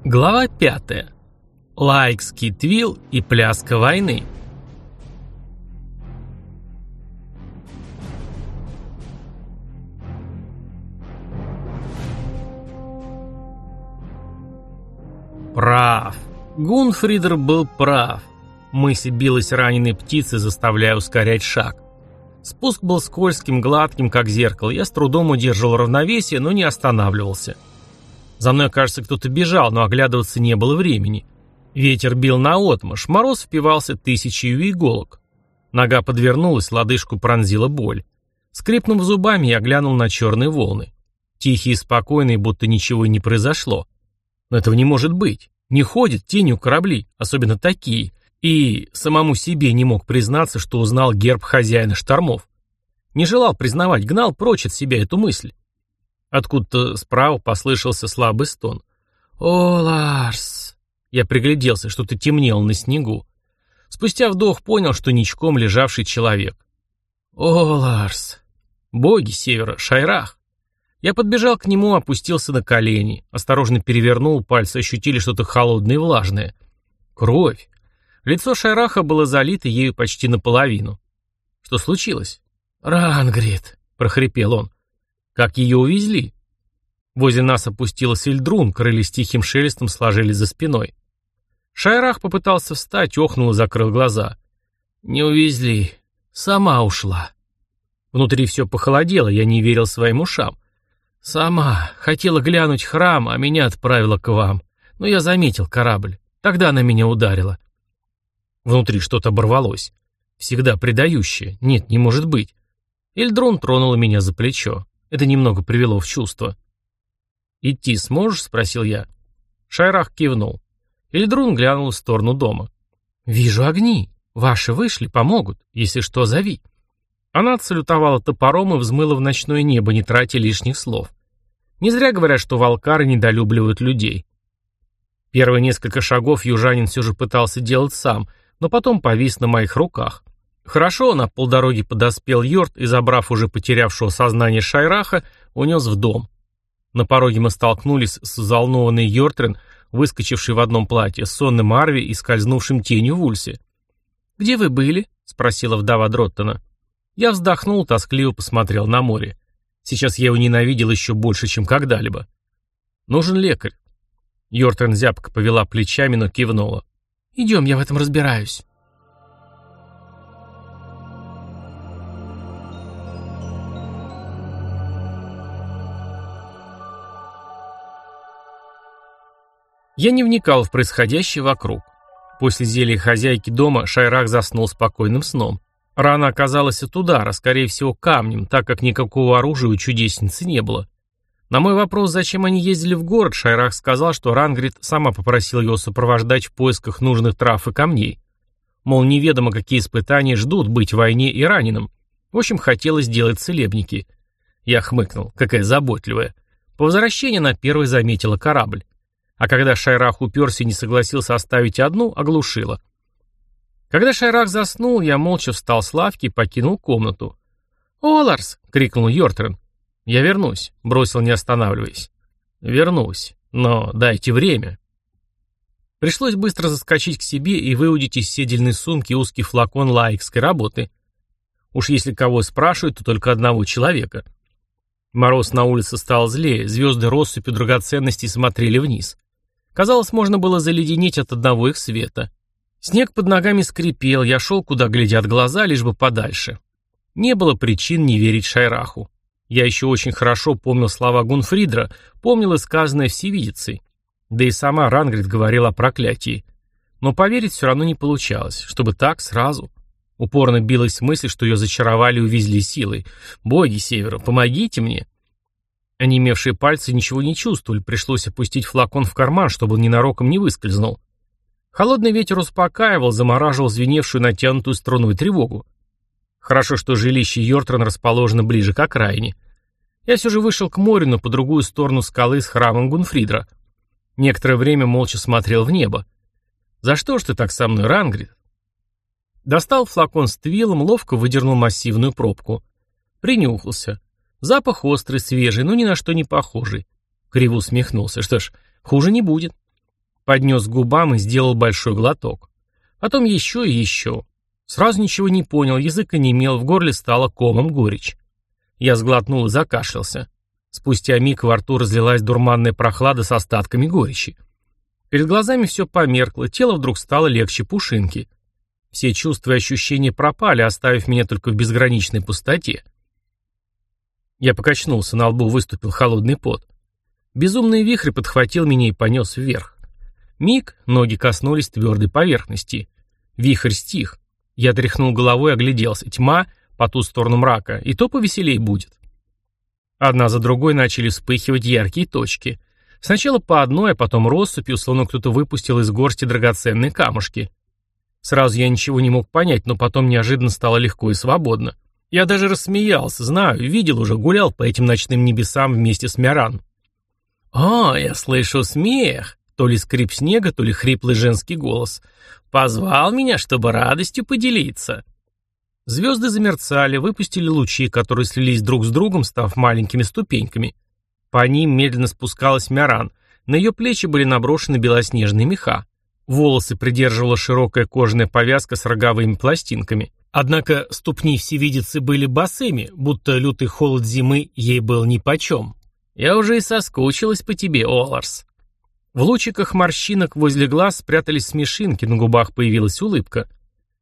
Глава 5. Лайкский твил и пляска войны. Прав. Гунфридр был прав. Мысль билась раненой птицей, заставляя ускорять шаг. Спуск был скользким, гладким, как зеркало. Я с трудом удерживал равновесие, но не останавливался. За мной, кажется, кто-то бежал, но оглядываться не было времени. Ветер бил наотмашь, мороз впивался тысячью иголок. Нога подвернулась, лодыжку пронзила боль. Скрипнув зубами, я глянул на черные волны. Тихие и спокойные, будто ничего и не произошло. Но этого не может быть. Не ходят тенью корабли, особенно такие. И самому себе не мог признаться, что узнал герб хозяина штормов. Не желал признавать, гнал прочь от себя эту мысль. Откуда-то справа послышался слабый стон. «О, Ларс!» Я пригляделся, что-то темнело на снегу. Спустя вдох понял, что ничком лежавший человек. «О, Ларс!» Боги севера, Шайрах. Я подбежал к нему, опустился на колени. Осторожно перевернул, пальцы ощутили что-то холодное и влажное. Кровь. Лицо Шайраха было залито ею почти наполовину. Что случилось? «Рангрид!» — прохрипел он. «Как ее увезли?» Возле нас опустилась Ильдрун, крылья с тихим шелестом сложились за спиной. Шайрах попытался встать, охнул и закрыл глаза. «Не увезли. Сама ушла». Внутри все похолодело, я не верил своим ушам. «Сама. Хотела глянуть храм, а меня отправила к вам. Но я заметил корабль. Тогда она меня ударила». Внутри что-то оборвалось. Всегда предающее. Нет, не может быть. Ильдрун тронула меня за плечо. Это немного привело в чувство. «Идти сможешь?» — спросил я. Шайрах кивнул. Ильдрун глянул в сторону дома. «Вижу огни. Ваши вышли, помогут. Если что, зови». Она отсалютовала топором и взмыла в ночное небо, не тратя лишних слов. Не зря говорят, что волкары недолюбливают людей. Первые несколько шагов южанин все же пытался делать сам, но потом повис на моих руках. Хорошо, на полдороги подоспел Йорт и, забрав уже потерявшего сознание Шайраха, унес в дом. На пороге мы столкнулись с взволнованной Йортрен, выскочившей в одном платье, с сонным Арви и скользнувшим тенью в Ульсе. «Где вы были?» — спросила вдова Дроттона. Я вздохнул, тоскливо посмотрел на море. Сейчас я его ненавидел еще больше, чем когда-либо. «Нужен лекарь». Йортрен зябко повела плечами, но кивнула. «Идем, я в этом разбираюсь». Я не вникал в происходящее вокруг. После зелья хозяйки дома Шайрах заснул спокойным сном. Рана оказалась от удара, скорее всего камнем, так как никакого оружия у чудесницы не было. На мой вопрос, зачем они ездили в город, Шайрах сказал, что Рангрид сама попросила его сопровождать в поисках нужных трав и камней. Мол, неведомо, какие испытания ждут быть в войне и раненым. В общем, хотелось сделать целебники. Я хмыкнул, какая заботливая. По возвращении она первой заметила корабль. А когда Шайрах уперся и не согласился оставить одну, оглушила. Когда Шайрах заснул, я молча встал с лавки и покинул комнату. «Оларс!» — крикнул Йортрен. «Я вернусь», — бросил, не останавливаясь. «Вернусь, но дайте время». Пришлось быстро заскочить к себе и выудить из седельной сумки узкий флакон лайкской работы. Уж если кого спрашивают, то только одного человека. Мороз на улице стал злее, звезды россыпью драгоценностей смотрели вниз. Казалось, можно было заледенеть от одного их света. Снег под ногами скрипел, я шел, куда глядят глаза, лишь бы подальше. Не было причин не верить Шайраху. Я еще очень хорошо помнил слова Гунфридра, помнил и сказанное всевидицей. Да и сама Рангрид говорила о проклятии. Но поверить все равно не получалось, чтобы так сразу. Упорно билась мысль, что ее зачаровали и увезли силой. «Боги севера, помогите мне!» Онемевшие пальцы ничего не чувствовали, пришлось опустить флакон в карман, чтобы он ненароком не выскользнул. Холодный ветер успокаивал, замораживал звеневшую натянутую струну и тревогу. Хорошо, что жилище Йортрен расположено ближе к окраине. Я все же вышел к морю, но по другую сторону скалы с храмом Гунфридра. Некоторое время молча смотрел в небо. «За что ж ты так со мной, Рангрид?» Достал флакон с твилом, ловко выдернул массивную пробку. Принюхался. Запах острый, свежий, но ни на что не похожий. Криво усмехнулся. Что ж, хуже не будет. Поднес к губам и сделал большой глоток. Потом еще и еще. Сразу ничего не понял, язык онемел, в горле стало комом горечь. Я сглотнул и закашлялся. Спустя миг во рту разлилась дурманная прохлада с остатками горечи. Перед глазами все померкло, тело вдруг стало легче пушинки. Все чувства и ощущения пропали, оставив меня только в безграничной пустоте. Я покачнулся, на лбу выступил холодный пот. Безумный вихрь подхватил меня и понес вверх. Миг, ноги коснулись твердой поверхности. Вихрь стих. Я тряхнул головой и огляделся. Тьма по ту сторону мрака, и то повеселей будет. Одна за другой начали вспыхивать яркие точки. Сначала по одной, а потом россыпью, словно кто-то выпустил из горсти драгоценные камушки. Сразу я ничего не мог понять, но потом неожиданно стало легко и свободно. Я даже рассмеялся, знаю, видел уже, гулял по этим ночным небесам вместе с Миран. «О, я слышу смех!» То ли скрип снега, то ли хриплый женский голос. «Позвал меня, чтобы радостью поделиться». Звезды замерцали, выпустили лучи, которые слились друг с другом, став маленькими ступеньками. По ним медленно спускалась Миран. На ее плечи были наброшены белоснежные меха. Волосы придерживала широкая кожаная повязка с роговыми пластинками. Однако ступни всевидицы были босыми, будто лютый холод зимы ей был нипочем. «Я уже и соскучилась по тебе, Оларс». В лучиках морщинок возле глаз спрятались смешинки, на губах появилась улыбка.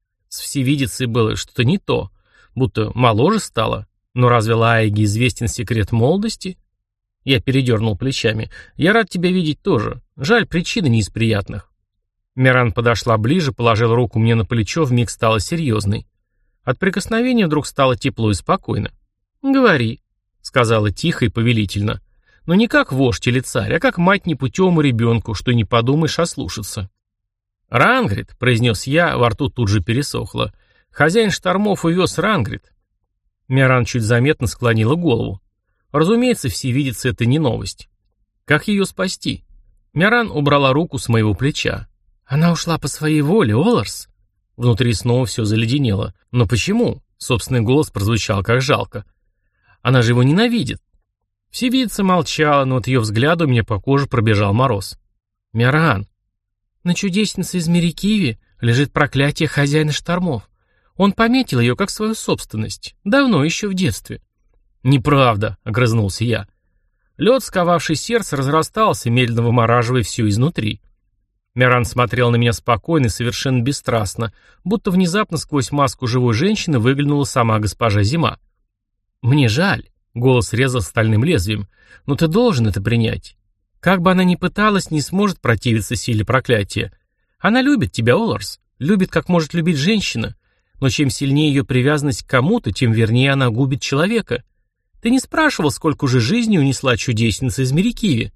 С всевидицей было что-то не то, будто моложе стало. Но разве Лаэге известен секрет молодости? Я передернул плечами. «Я рад тебя видеть тоже. Жаль, причина не из приятных». Миран подошла ближе, положила руку мне на плечо, вмиг стала серьезной. От прикосновения вдруг стало тепло и спокойно. «Говори», — сказала тихо и повелительно. Но не как вождь или царь, а как мать непутевому ребенку, что не подумаешь ослушаться. «Рангрид», — произнес я, во рту тут же пересохло. «Хозяин штормов увез Рангрид». Миран чуть заметно склонила голову. Разумеется, всевидица — это не новость. Как ее спасти? Миран убрала руку с моего плеча. «Она ушла по своей воле, Оларс». Внутри снова все заледенело. «Но почему?» — собственный голос прозвучал как жалко. «Она же его ненавидит». Всевидица молчала, но от ее взгляда у меня по коже пробежал мороз. «Миран, на чудеснице из Мерикиви лежит проклятие хозяина штормов. Он пометил ее как свою собственность. Давно, еще в детстве». «Неправда», — огрызнулся я. Лед, сковавший сердце, разрастался, медленно вымораживая все изнутри. Миран смотрел на меня спокойно и совершенно бесстрастно, будто внезапно сквозь маску живой женщины выглянула сама госпожа Зима. «Мне жаль», — голос резал стальным лезвием, — «но ты должен это принять. Как бы она ни пыталась, не сможет противиться силе проклятия. Она любит тебя, Оларс, любит, как может любить женщина, но чем сильнее ее привязанность к кому-то, тем вернее она губит человека. Ты не спрашивал, сколько уже жизни унесла чудесница из Мерикиви?»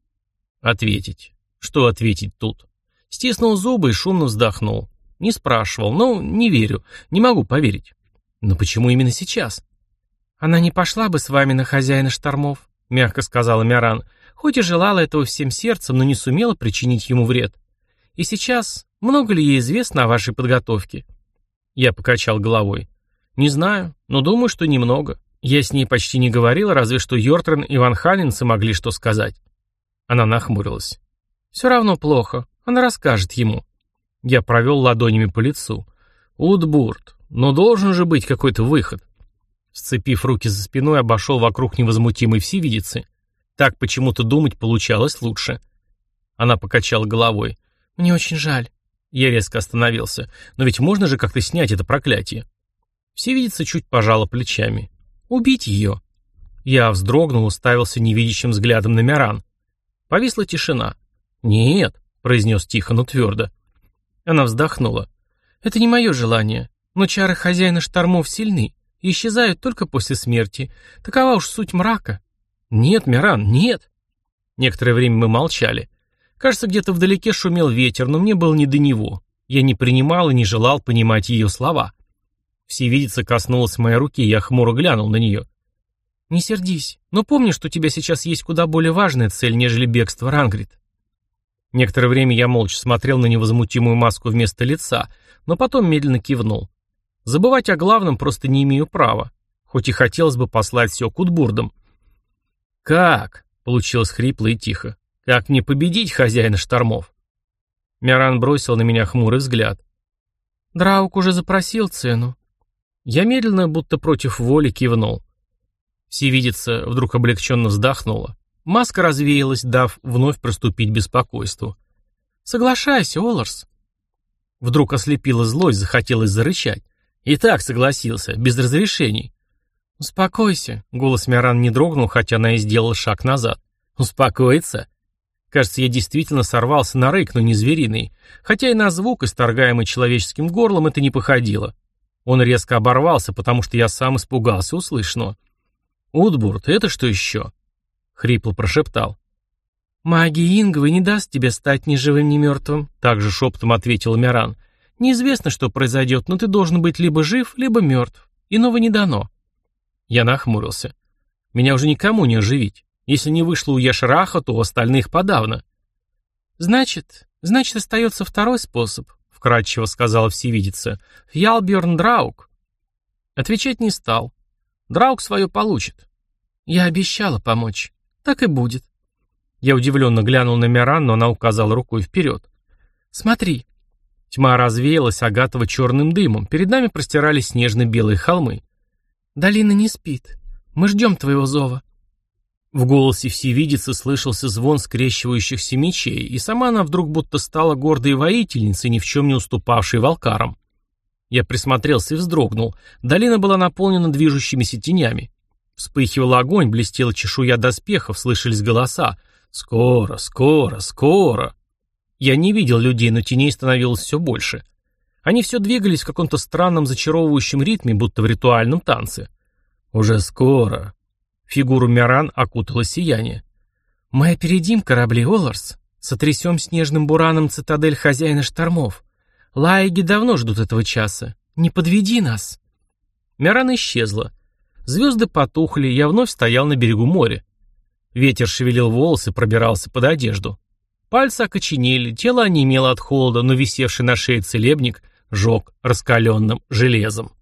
Ответить. Что ответить тут? Стиснул зубы и шумно вздохнул. Не спрашивал, но не верю, не могу поверить. Но почему именно сейчас? «Она не пошла бы с вами на хозяина штормов», — мягко сказала Миран, хоть и желала этого всем сердцем, но не сумела причинить ему вред. «И сейчас, много ли ей известно о вашей подготовке?» Я покачал головой. «Не знаю, но думаю, что немного. Я с ней почти не говорил, разве что Йортрен и Ван Халленцы могли что сказать». Она нахмурилась. «Все равно плохо. Она расскажет ему». Я провел ладонями по лицу. «Утбурт, но должен же быть какой-то выход». Сцепив руки за спиной, обошел вокруг невозмутимой всевидицы. Так почему-то думать получалось лучше. Она покачала головой. «Мне очень жаль». Я резко остановился. «Но ведь можно же как-то снять это проклятие?» Всевидица чуть пожала плечами. «Убить ее». Я вздрогнул, уставился невидящим взглядом на Миран. Повисла тишина. «Нет», — произнес тихо, но твердо. Она вздохнула. «Это не мое желание, но чары хозяина штормов сильны и исчезают только после смерти. Такова уж суть мрака». «Нет, Миран, нет». Некоторое время мы молчали. Кажется, где-то вдалеке шумел ветер, но мне было не до него. Я не принимал и не желал понимать ее слова. Всевидица коснулась моей руки, я хмуро глянул на нее. «Не сердись, но помни, что у тебя сейчас есть куда более важная цель, нежели бегство, Рангрид». Некоторое время я молча смотрел на невозмутимую маску вместо лица, но потом медленно кивнул. Забывать о главном просто не имею права, хоть и хотелось бы послать все к Утбурдам. «Как?» — получилось хрипло и тихо. «Как мне победить хозяина штормов?» Миран бросил на меня хмурый взгляд. «Драук уже запросил цену». Я медленно, будто против воли, кивнул. Всевидица вдруг облегченно вздохнула. Маска развеялась, дав вновь проступить беспокойству. «Соглашайся, Оларс». Вдруг ослепила злость, захотелось зарычать. И так согласился, без разрешений. «Успокойся», — голос Миран не дрогнул, хотя она и сделала шаг назад. «Успокоиться?» Кажется, я действительно сорвался на рык, но не звериный. Хотя и на звук, исторгаемый человеческим горлом, это не походило. Он резко оборвался, потому что я сам испугался услышанного. «Утбурт, это что еще?» — хрипло прошептал. «Магия Ингвы не даст тебе стать ни живым, ни мертвым», — также шепотом ответил Миран. «Неизвестно, что произойдет, но ты должен быть либо жив, либо мертв. Иного не дано». Я нахмурился. «Меня уже никому не оживить. Если не вышло у Яшраха, то у остальных подавно». «Значит, остается второй способ», — вкратчиво сказала Всевидица. «Фьялбjörn Драук». Отвечать не стал. Драук свое получит. Я обещала помочь. Так и будет. Я удивленно глянул на Миран, но она указала рукой вперед. «Смотри». Тьма развеялась агатово-черным дымом. Перед нами простирались снежно-белые холмы. «Долина не спит. Мы ждем твоего зова». В голосе Всевидицы слышался звон скрещивающихся мечей, и сама она вдруг будто стала гордой воительницей, ни в чем не уступавшей волкарам. Я присмотрелся и вздрогнул. Долина была наполнена движущимися тенями. Вспыхивал огонь, блестела чешуя доспехов, слышались голоса. «Скоро, скоро, скоро!» Я не видел людей, но теней становилось все больше. Они все двигались в каком-то странном зачаровывающем ритме, будто в ритуальном танце. «Уже скоро!» Фигуру Миран окутало сияние. «Мы опередим корабли, Оларс. Сотрясем снежным бураном цитадель хозяина штормов. Лаиги давно ждут этого часа. Не подведи нас!» Миран исчезла. Звезды потухли, я вновь стоял на берегу моря. Ветер шевелил волосы, пробирался под одежду. Пальцы окоченели, тело онемело от холода, но висевший на шее целебник жег раскаленным железом.